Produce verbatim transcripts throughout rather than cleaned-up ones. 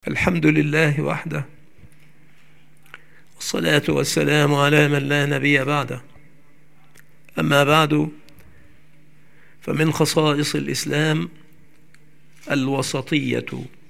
الحمد لله وحده، والصلاة والسلام على من لا نبي بعده. أما بعد، فمن خصائص الإسلام الوسطية،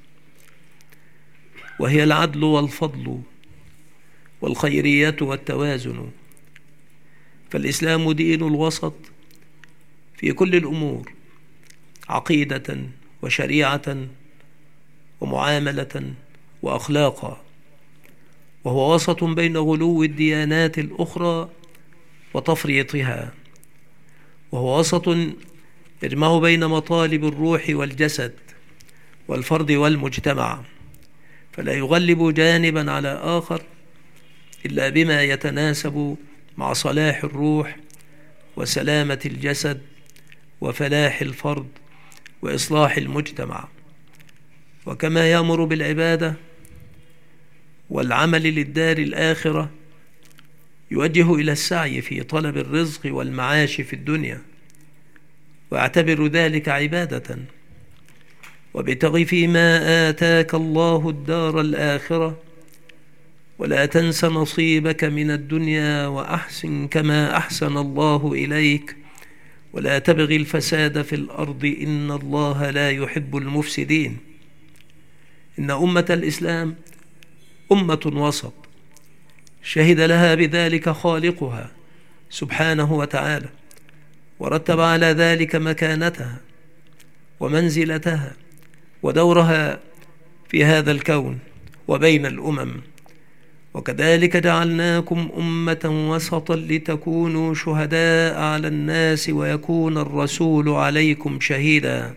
وهي العدل والفضل والخيرية والتوازن. فالإسلام دين الوسط في كل الأمور، عقيدة وشريعة ومعاملة وأخلاقا، وهو وسط بين غلو الديانات الأخرى وتفريطها، وهو وسط يجمع بين مطالب الروح والجسد والفرد والمجتمع، فلا يغلب جانبا على آخر إلا بما يتناسب مع صلاح الروح وسلامة الجسد وفلاح الفرد وإصلاح المجتمع. وكما يأمر بالعبادة والعمل للدار الآخرة، يوجه إلى السعي في طلب الرزق والمعاش في الدنيا، واعتبر ذلك عبادة. وابتغ فيما آتاك الله الدار الآخرة ولا تنس نصيبك من الدنيا وأحسن كما أحسن الله إليك ولا تبغ الفساد في الأرض إن الله لا يحب المفسدين. إن أمة الإسلام أمة وسط، شهد لها بذلك خالقها سبحانه وتعالى، ورتب على ذلك مكانتها ومنزلتها ودورها في هذا الكون وبين الأمم. وكذلك جعلناكم أمة وسطا لتكونوا شهداء على الناس ويكون الرسول عليكم شهيدا.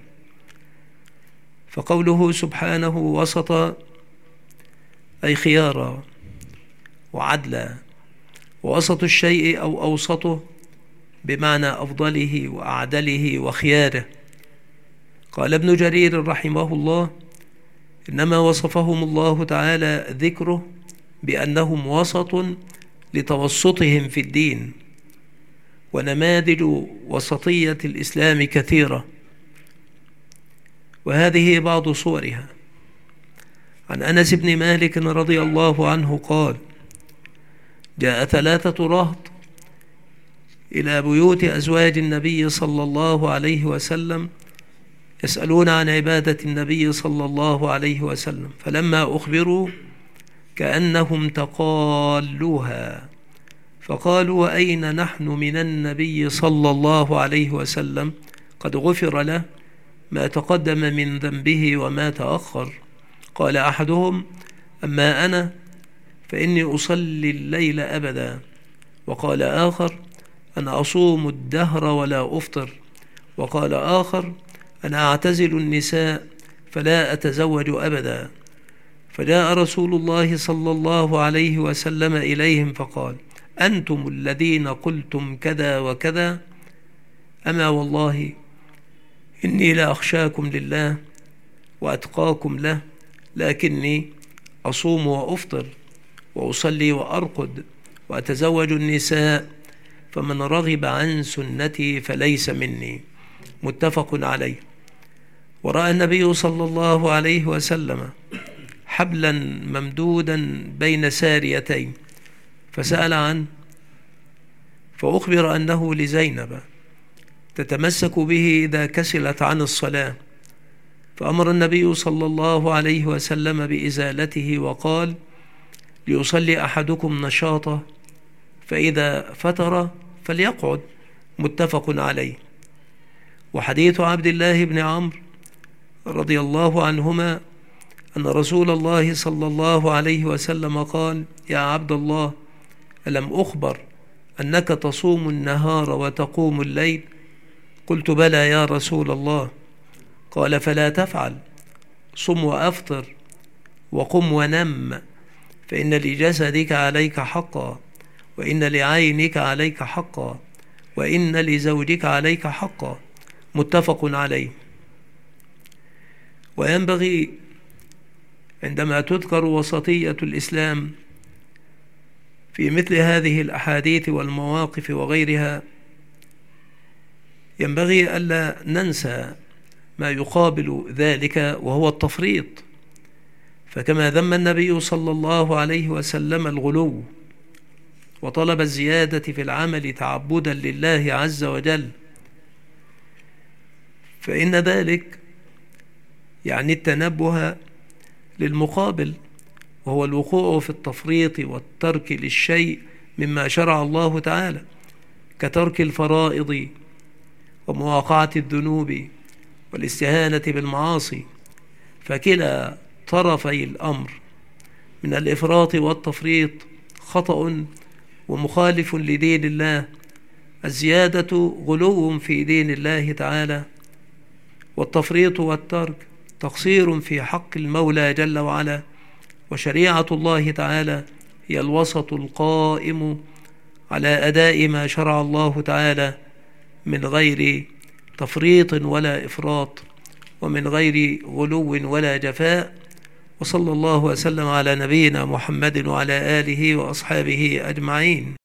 فقوله سبحانه وسطا أي خيارا وعدلا، ووسط الشيء أو أوسطه بمعنى أفضله وأعدله وخياره. قال ابن جرير رحمه الله: إنما وصفهم الله تعالى ذكره بأنهم وسط لتوسطهم في الدين. ونماذج وسطية الإسلام كثيرة، وهذه بعض صورها. عن أنس بن مالك رضي الله عنه قال: جاء ثلاثة رهط إلى بيوت أزواج النبي صلى الله عليه وسلم يسألون عن عبادة النبي صلى الله عليه وسلم، فلما أخبروا كأنهم تقالوها، فقالوا: أين نحن من النبي صلى الله عليه وسلم؟ قد غفر له ما تقدم من ذنبه وما تأخر. قال أحدهم: أما أنا فإني أصلي الليل أبدا. وقال آخر: أنا أصوم الدهر ولا أفطر. وقال آخر: أنا أعتزل النساء فلا أتزوج أبدا. فجاء رسول الله صلى الله عليه وسلم إليهم فقال: أنتم الذين قلتم كذا وكذا؟ أما والله إني لأخشاكم لله وأتقاكم له، لكني أصوم وأفطر وأصلي وأرقد وأتزوج النساء، فمن رغب عن سنتي فليس مني. متفق عليه. ورأى النبي صلى الله عليه وسلم حبلا ممدودا بين ساريتين فسأل عنه، فأخبر أنه لزينب تتمسك به إذا كسلت عن الصلاة، فأمر النبي صلى الله عليه وسلم بإزالته وقال: ليصلي أحدكم نشاطه، فإذا فتر فليقعد. متفق عليه. وحديث عبد الله بن عمرو رضي الله عنهما أن رسول الله صلى الله عليه وسلم قال: يا عبد الله، ألم أخبر أنك تصوم النهار وتقوم الليل؟ قلت: بلى يا رسول الله. قال: فلا تفعل، صم وأفطر وقم ونم، فإن لجسدك عليك حقا، وإن لعينك عليك حقا، وإن لزوجك عليك حقا. متفق عليه. وينبغي عندما تذكر وسطية الإسلام في مثل هذه الأحاديث والمواقف وغيرها، ينبغي ألا ننسى ما يقابل ذلك، وهو التفريط. فكما ذم النبي صلى الله عليه وسلم الغلو وطلب الزيادة في العمل تعبدا لله عز وجل، فإن ذلك يعني التنبه للمقابل، وهو الوقوع في التفريط والترك للشيء مما شرع الله تعالى، كترك الفرائض ومواقعة الذنوب والاستهانة بالمعاصي. فكلا طرفي الأمر من الإفراط والتفريط خطأ ومخالف لدين الله. الزيادة غلو في دين الله تعالى، والتفريط والترك تقصير في حق المولى جل وعلا. وشريعة الله تعالى هي الوسط القائم على أداء ما شرع الله تعالى من غير تفريط ولا إفراط، ومن غير غلو ولا جفاء. وصلى الله وسلم على نبينا محمد وعلى آله وأصحابه أجمعين.